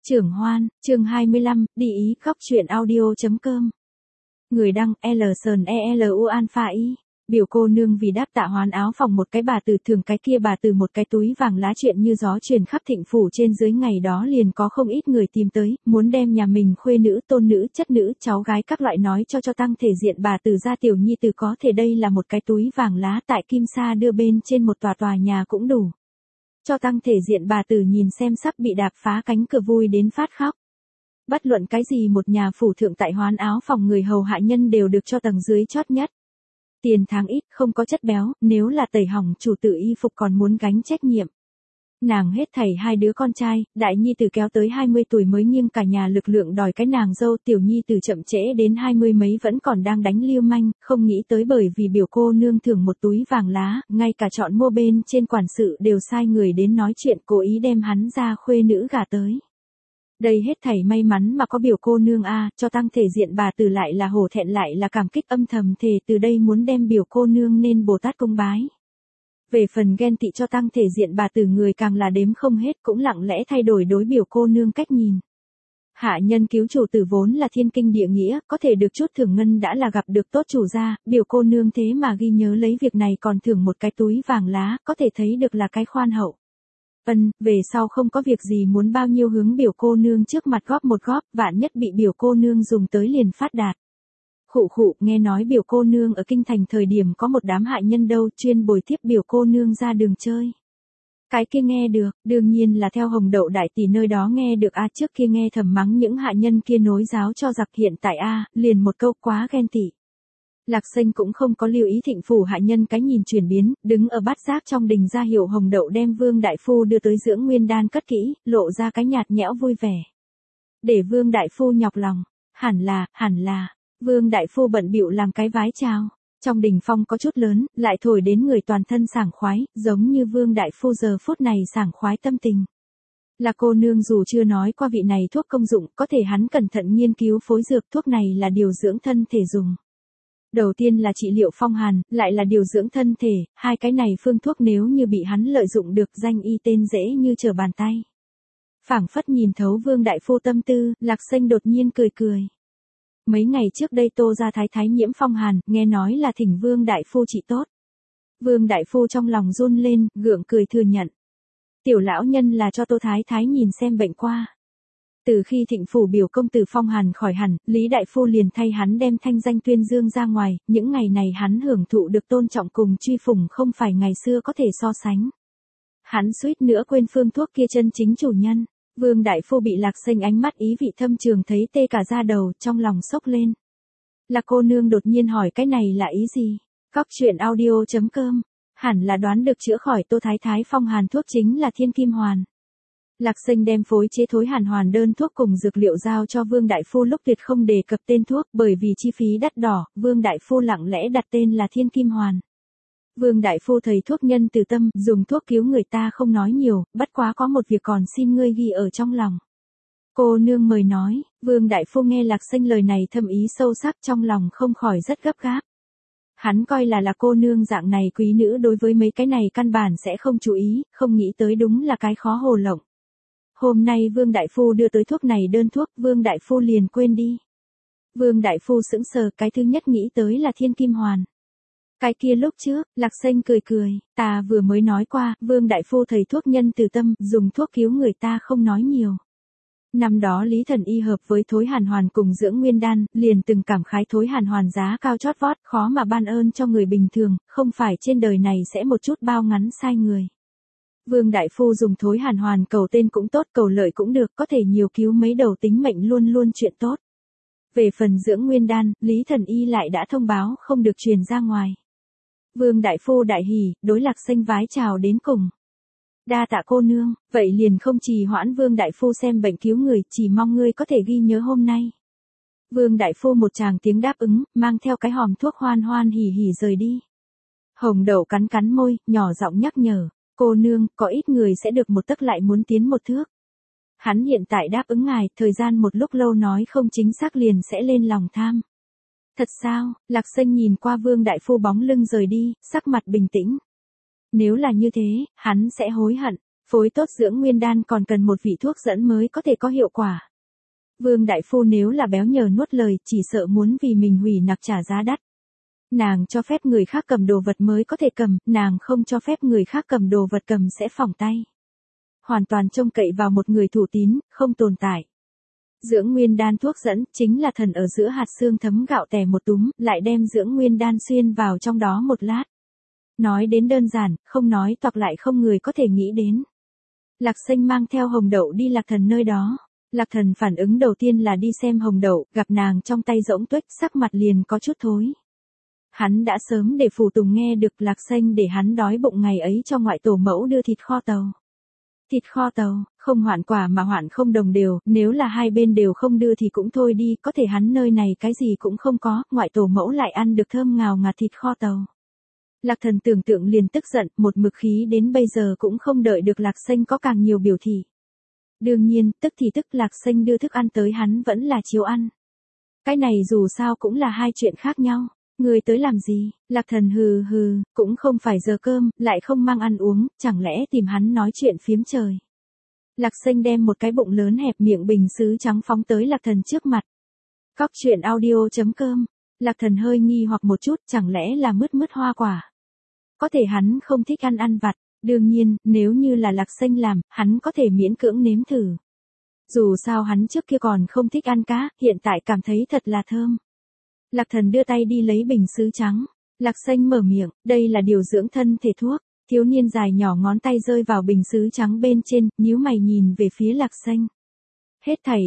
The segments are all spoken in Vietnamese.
Trưởng Hoan, chương 25, đi ý, góc truyện audio.com. Người đăng, LSNELU Alpha I. Biểu cô nương vì đáp tạ hoán áo phòng một cái bà từ thường cái kia bà từ một cái túi vàng lá chuyện như gió truyền khắp Thịnh phủ trên dưới ngày đó liền có không ít người tìm tới, muốn đem nhà mình khuê nữ, tôn nữ, chất nữ, cháu gái các loại nói cho tăng thể diện bà từ gia tiểu nhi từ có thể đây là một cái túi vàng lá tại Kim Sa đưa bên trên một tòa nhà cũng đủ. Cho tăng thể diện bà tử nhìn xem sắp bị đạp phá cánh cửa vui đến phát khóc. Bất luận cái gì một nhà phủ thượng tại hoán áo phòng người hầu hạ nhân đều được cho tầng dưới chót nhất. Tiền tháng ít, không có chất béo, nếu là tẩy hỏng chủ tử y phục còn muốn gánh trách nhiệm. Nàng hết thảy hai đứa con trai, đại nhi tử kéo tới 20 tuổi mới nghiêng cả nhà lực lượng đòi cái nàng dâu, tiểu nhi tử chậm trễ đến 20 mấy vẫn còn đang đánh lưu manh, không nghĩ tới bởi vì biểu cô nương thưởng một túi vàng lá, ngay cả chọn mua bên trên quản sự đều sai người đến nói chuyện cố ý đem hắn ra khuê nữ gả tới. Đây hết thảy may mắn mà có biểu cô nương cho tăng thể diện bà tử lại là hổ thẹn lại là cảm kích âm thầm thề từ đây muốn đem biểu cô nương nên Bồ Tát cung bái. Về phần ghen tị cho tăng thể diện bà tử người càng là đếm không hết cũng lặng lẽ thay đổi đối biểu cô nương cách nhìn. Hạ nhân cứu chủ tử vốn là thiên kinh địa nghĩa, có thể được chút thưởng ngân đã là gặp được tốt chủ gia, biểu cô nương thế mà ghi nhớ lấy việc này còn thưởng một cái túi vàng lá, có thể thấy được là cái khoan hậu. Về sau không có việc gì muốn bao nhiêu hướng biểu cô nương trước mặt góp một góp, vạn nhất bị biểu cô nương dùng tới liền phát đạt. Khụ, nghe nói biểu cô nương ở kinh thành thời điểm có một đám hạ nhân đâu chuyên bồi tiếp biểu cô nương ra đường chơi. Cái kia nghe được, đương nhiên là theo Hồng Đậu đại tỷ nơi đó nghe được trước kia nghe thầm mắng những hạ nhân kia nối giáo cho giặc hiện tại liền một câu quá ghen tị. Lạc Xanh cũng không có lưu ý Thịnh phủ hạ nhân cái nhìn chuyển biến, đứng ở bát giác trong đình ra hiệu Hồng Đậu đem Vương đại phu đưa tới dưỡng nguyên đan cất kỹ, lộ ra cái nhạt nhẽo vui vẻ. Để Vương đại phu nhọc lòng, hẳn là. Vương đại phu bận bịu làm cái vái chào. Trong đình phong có chút lớn, lại thổi đến người toàn thân sảng khoái, giống như Vương đại phu giờ phút này sảng khoái tâm tình. Là cô nương dù chưa nói qua vị này thuốc công dụng, có thể hắn cẩn thận nghiên cứu phối dược thuốc này là điều dưỡng thân thể dùng. Đầu tiên là trị liệu phong hàn, lại là điều dưỡng thân thể, hai cái này phương thuốc nếu như bị hắn lợi dụng được danh y tên dễ như trở bàn tay. Phảng phất nhìn thấu Vương đại phu tâm tư, Lạc Xanh đột nhiên cười. Mấy ngày trước đây Tô gia thái thái nhiễm phong hàn, nghe nói là thỉnh Vương đại phu trị tốt. Vương đại phu trong lòng run lên, gượng cười thừa nhận. Tiểu lão nhân là cho Tô thái thái nhìn xem bệnh qua. Từ khi Thịnh phủ biểu công tử phong hàn khỏi hẳn, Lý đại phu liền thay hắn đem thanh danh tuyên dương ra ngoài, những ngày này hắn hưởng thụ được tôn trọng cùng truy phủng không phải ngày xưa có thể so sánh. Hắn suýt nữa quên phương thuốc kia chân chính chủ nhân. Vương đại phu bị Lạc Xanh ánh mắt ý vị thâm trường thấy tê cả da đầu, trong lòng sốc lên. Lạc cô nương đột nhiên hỏi cái này là ý gì? Góc truyện audio.com, hẳn là đoán được chữa khỏi Tô thái thái phong hàn thuốc chính là Thiên Kim Hoàn. Lạc Xanh đem phối chế thối hàn hoàn đơn thuốc cùng dược liệu giao cho Vương đại phu lúc tuyệt không đề cập tên thuốc, bởi vì chi phí đắt đỏ, Vương đại phu lặng lẽ đặt tên là Thiên Kim Hoàn. Vương đại phu thầy thuốc nhân từ tâm, dùng thuốc cứu người ta không nói nhiều, bất quá có một việc còn xin ngươi ghi ở trong lòng. Cô nương mời nói. Vương đại phu nghe Lạc Xanh lời này thâm ý sâu sắc, trong lòng không khỏi rất gấp gáp. Hắn coi là cô nương dạng này quý nữ đối với mấy cái này căn bản sẽ không chú ý, không nghĩ tới đúng là cái khó hồ lộng. Hôm nay Vương đại phu đưa tới thuốc này đơn thuốc, Vương đại phu liền quên đi. Vương đại phu sững sờ, cái thứ nhất nghĩ tới là Thiên Kim Hoàn. Cái kia lúc trước, Lạc Xanh cười, ta vừa mới nói qua, Vương đại phu thầy thuốc nhân từ tâm, dùng thuốc cứu người ta không nói nhiều. Năm đó Lý Thần Y hợp với thối hàn hoàn cùng dưỡng nguyên đan, liền từng cảm khái thối hàn hoàn giá cao chót vót, khó mà ban ơn cho người bình thường, không phải trên đời này sẽ một chút bao ngắn sai người. Vương đại phu dùng thối hàn hoàn cầu tên cũng tốt, cầu lợi cũng được, có thể nhiều cứu mấy đầu tính mệnh luôn luôn chuyện tốt. Về phần dưỡng nguyên đan, Lý Thần Y lại đã thông báo không được truyền ra ngoài. Vương đại phu đại hỉ, đối Lạc Xanh vái chào đến cùng. Đa tạ cô nương, vậy liền không trì hoãn Vương đại phu xem bệnh cứu người, chỉ mong ngươi có thể ghi nhớ hôm nay. Vương đại phu một tràng tiếng đáp ứng, mang theo cái hòm thuốc hoan hoan hỉ hỉ rời đi. Hồng Đậu cắn môi, nhỏ giọng nhắc nhở, cô nương, có ít người sẽ được một tấc lại muốn tiến một thước. Hắn hiện tại đáp ứng ngài, thời gian một lúc lâu nói không chính xác liền sẽ lên lòng tham. Thật sao? Lạc Xanh nhìn qua Vương đại phu bóng lưng rời đi, sắc mặt bình tĩnh. Nếu là như thế, hắn sẽ hối hận. Phối tốt dưỡng nguyên đan còn cần một vị thuốc dẫn mới có thể có hiệu quả. Vương đại phu nếu là béo nhờ nuốt lời, chỉ sợ muốn vì mình hủy nặc trả giá đắt. Nàng cho phép người khác cầm đồ vật mới có thể cầm, nàng không cho phép người khác cầm đồ vật cầm sẽ phỏng tay. Hoàn toàn trông cậy vào một người thủ tín, không tồn tại. Dưỡng nguyên đan thuốc dẫn, chính là thần ở giữa hạt xương thấm gạo tẻ một túm, lại đem dưỡng nguyên đan xuyên vào trong đó một lát. Nói đến đơn giản, không nói toạc lại không người có thể nghĩ đến. Lạc Xanh mang theo Hồng Đậu đi Lạc Thần nơi đó. Lạc Thần phản ứng đầu tiên là đi xem Hồng Đậu, gặp nàng trong tay rỗng tuếch, sắc mặt liền có chút thối. Hắn đã sớm để phủ tùng nghe được Lạc Xanh để hắn đói bụng ngày ấy cho ngoại tổ mẫu đưa thịt kho tàu. Thịt kho tàu, không hoạn quả mà hoạn không đồng đều, nếu là hai bên đều không đưa thì cũng thôi đi, có thể hắn nơi này cái gì cũng không có, ngoại tổ mẫu lại ăn được thơm ngào ngạt thịt kho tàu. Lạc Thần tưởng tượng liền tức giận, một mực khí đến bây giờ cũng không đợi được Lạc Xanh có càng nhiều biểu thị. Đương nhiên, tức thì tức Lạc Xanh đưa thức ăn tới hắn vẫn là chiếu ăn. Cái này dù sao cũng là hai chuyện khác nhau. Người tới làm gì? Lạc Thần hừ hừ, cũng không phải giờ cơm, lại không mang ăn uống, chẳng lẽ tìm hắn nói chuyện phiếm trời. Lạc Xanh đem một cái bụng lớn hẹp miệng bình sứ trắng phóng tới Lạc Thần trước mặt. Cóc truyện audio.com. Lạc Thần hơi nghi hoặc một chút, chẳng lẽ là mứt hoa quả. Có thể hắn không thích ăn vặt, đương nhiên, nếu như là Lạc Xanh làm, hắn có thể miễn cưỡng nếm thử. Dù sao hắn trước kia còn không thích ăn cá, hiện tại cảm thấy thật là thơm. Lạc Thần đưa tay đi lấy bình sứ trắng. Lạc Xanh mở miệng, đây là điều dưỡng thân thể thuốc. Thiếu niên dài nhỏ ngón tay rơi vào bình sứ trắng bên trên, nhíu mày nhìn về phía Lạc Xanh. Hết thảy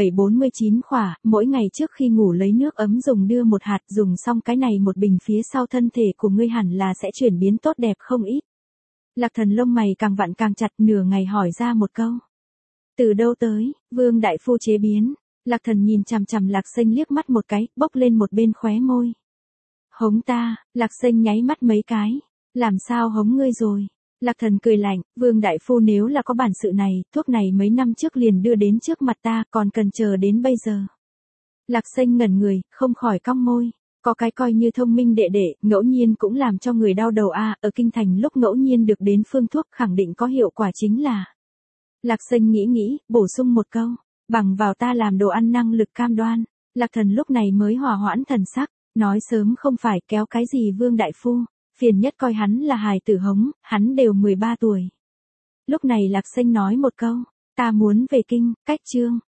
7749 khỏa, mỗi ngày trước khi ngủ lấy nước ấm dùng đưa một hạt, dùng xong cái này một bình phía sau thân thể của ngươi hẳn là sẽ chuyển biến tốt đẹp không ít. Lạc Thần lông mày càng vặn càng chặt, nửa ngày hỏi ra một câu. Từ đâu tới? Vương đại phu chế biến. Lạc Thần nhìn chằm chằm Lạc Xanh liếc mắt một cái, bốc lên một bên khóe môi. Hống ta? Lạc Xanh nháy mắt mấy cái. Làm sao hống ngươi rồi? Lạc Thần cười lạnh, Vương đại phu nếu là có bản sự này, thuốc này mấy năm trước liền đưa đến trước mặt ta, còn cần chờ đến bây giờ. Lạc Xanh ngẩn người, không khỏi cong môi. Có cái coi như thông minh đệ đệ, ngẫu nhiên cũng làm cho người đau đầu a, ở kinh thành lúc ngẫu nhiên được đến phương thuốc khẳng định có hiệu quả chính là. Lạc Xanh nghĩ, bổ sung một câu. Bằng vào ta làm đồ ăn năng lực cam đoan. Lạc Thần lúc này mới hòa hoãn thần sắc, nói sớm không phải kéo cái gì Vương đại phu, phiền nhất coi hắn là hài tử hống, hắn đều 13 tuổi. Lúc này Lạc Xanh nói một câu, ta muốn về kinh, cách chương.